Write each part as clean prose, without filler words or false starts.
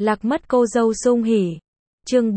Lạc mất cô dâu sung hỉ. Chương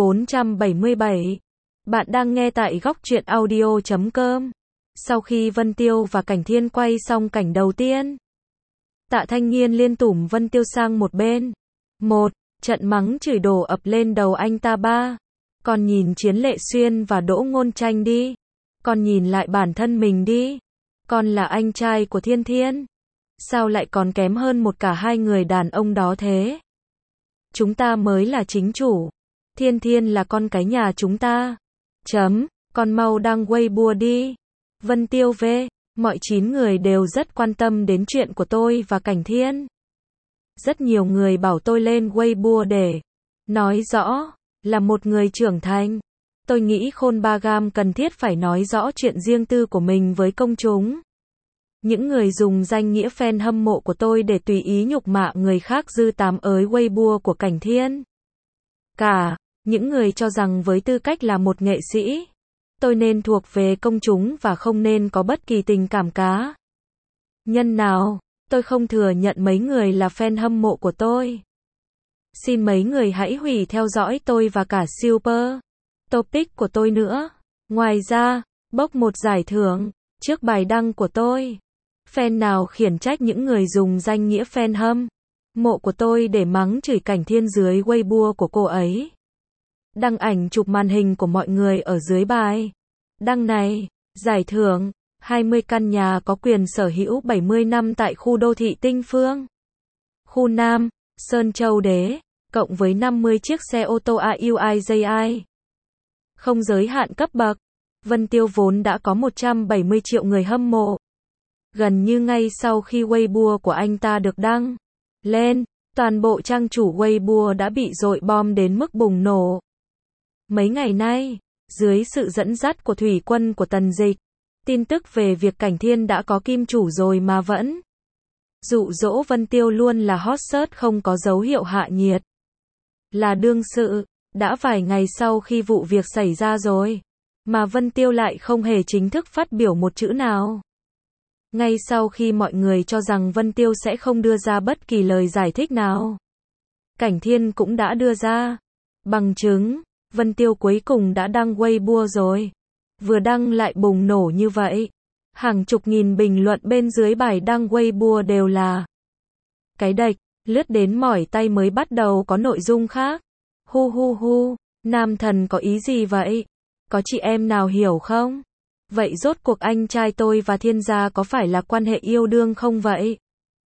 477. Bạn đang nghe tại góc truyện audio.com. Sau khi Vân Tiêu và Cảnh Thiên quay xong cảnh đầu tiên, Tạ Thanh Nghiên liên tủm Vân Tiêu sang một bên. Một trận mắng chửi đổ ập lên đầu anh ta ba. Còn nhìn Chiến Lệ Xuyên và Đỗ Ngôn Tranh đi. Còn nhìn lại bản thân mình đi. Con là anh trai của Thiên Thiên. Sao lại còn kém hơn một cả hai người đàn ông đó thế? Chúng ta mới là chính chủ. Thiên Thiên là con cái nhà chúng ta. Con mau đăng Weibo đi. Vân Tiêu về. Mọi 9 người đều rất quan tâm đến chuyện của tôi và Cảnh Thiên. Rất nhiều người bảo tôi lên Weibo để nói rõ là một người trưởng thành. Tôi nghĩ Khôn Ba Gam cần thiết phải nói rõ chuyện riêng tư của mình với công chúng. Những người dùng danh nghĩa fan hâm mộ của tôi để tùy ý nhục mạ người khác dư tám ới Weibo của Cảnh Thiên. Cả những người cho rằng với tư cách là một nghệ sĩ, tôi nên thuộc về công chúng và không nên có bất kỳ tình cảm cá nhân nào. Tôi không thừa nhận mấy người là fan hâm mộ của tôi. Xin mấy người hãy hủy theo dõi tôi và cả Super Topic của tôi nữa. Ngoài ra, bốc một giải thưởng trước bài đăng của tôi. Fan nào khiển trách những người dùng danh nghĩa fan hâm mộ của tôi để mắng chửi Cảnh Thiên dưới Weibo của cô ấy. Đăng ảnh chụp màn hình của mọi người ở dưới bài đăng này. Giải thưởng 20 căn nhà có quyền sở hữu 70 năm tại khu đô thị Tinh Phương, khu Nam, Sơn Châu Đế, cộng với 50 chiếc xe ô tô AUIJI. Không giới hạn cấp bậc. Vân Tiêu vốn đã có 170 triệu người hâm mộ. Gần như ngay sau khi Weibo của anh ta được đăng lên, toàn bộ trang chủ Weibo đã bị dội bom đến mức bùng nổ. Mấy ngày nay, dưới sự dẫn dắt của thủy quân của Tần Dịch, tin tức về việc Cảnh Thiên đã có kim chủ rồi mà vẫn dụ dỗ Vân Tiêu luôn là hot search không có dấu hiệu hạ nhiệt. Là đương sự, đã vài ngày sau khi vụ việc xảy ra rồi, mà Vân Tiêu lại không hề chính thức phát biểu một chữ nào. Ngay sau khi mọi người cho rằng Vân Tiêu sẽ không đưa ra bất kỳ lời giải thích nào, Cảnh Thiên cũng đã đưa ra bằng chứng. Vân Tiêu cuối cùng đã đăng Weibo rồi. Vừa đăng lại bùng nổ như vậy. Hàng chục nghìn bình luận bên dưới bài đăng Weibo đều là cái đệch, lướt đến mỏi tay mới bắt đầu có nội dung khác. Hu hu hu, nam thần có ý gì vậy? Có chị em nào hiểu không? Vậy rốt cuộc anh trai tôi và Thiên gia có phải là quan hệ yêu đương không vậy?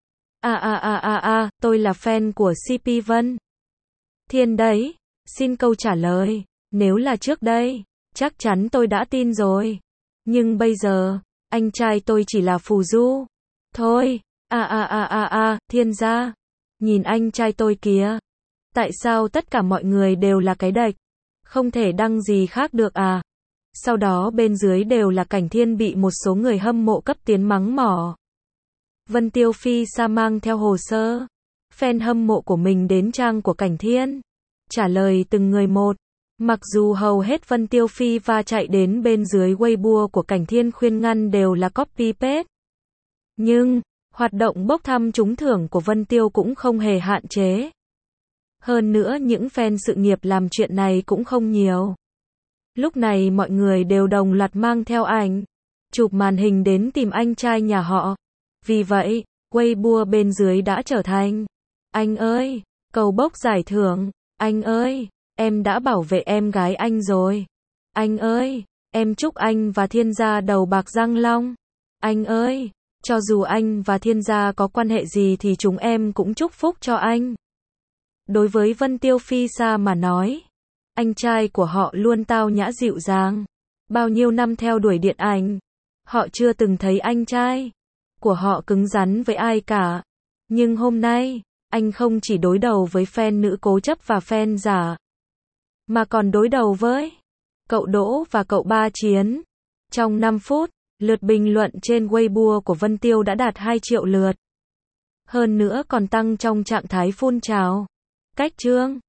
Tôi là fan của CP Vân Thiên đấy. Xin câu trả lời. Nếu là trước đây, chắc chắn tôi đã tin rồi. Nhưng bây giờ, anh trai tôi chỉ là phù du thôi. Thiên gia. Nhìn anh trai tôi kìa. Tại sao tất cả mọi người đều là cái đệch? Không thể đăng gì khác được à? Sau đó bên dưới đều là Cảnh Thiên bị một số người hâm mộ cấp tiến mắng mỏ. Vân Tiêu phi sa mang theo hồ sơ fan hâm mộ của mình đến trang của Cảnh Thiên, trả lời từng người một. Mặc dù hầu hết Vân Tiêu phi va chạy đến bên dưới Weibo của Cảnh Thiên khuyên ngăn đều là copy paste, nhưng hoạt động bốc thăm trúng thưởng của Vân Tiêu cũng không hề hạn chế. Hơn nữa những fan sự nghiệp làm chuyện này cũng không nhiều. Lúc này mọi người đều đồng loạt mang theo ảnh chụp màn hình đến tìm anh trai nhà họ. Vì vậy, Weibo bên dưới đã trở thành: anh ơi, cầu bốc giải thưởng. Anh ơi, em đã bảo vệ em gái anh rồi. Anh ơi, em chúc anh và Thiên gia đầu bạc răng long. Anh ơi, cho dù anh và Thiên gia có quan hệ gì thì chúng em cũng chúc phúc cho anh. Đối với Vân Tiêu phi sa mà nói, anh trai của họ luôn tao nhã dịu dàng. Bao nhiêu năm theo đuổi điện ảnh, họ chưa từng thấy anh trai của họ cứng rắn với ai cả. Nhưng hôm nay, anh không chỉ đối đầu với fan nữ cố chấp và fan giả, mà còn đối đầu với cậu Đỗ và cậu Ba Chiến. Trong 5 phút, lượt bình luận trên Weibo của Vân Tiêu đã đạt 2 triệu lượt. Hơn nữa còn tăng trong trạng thái phun trào. Cách chương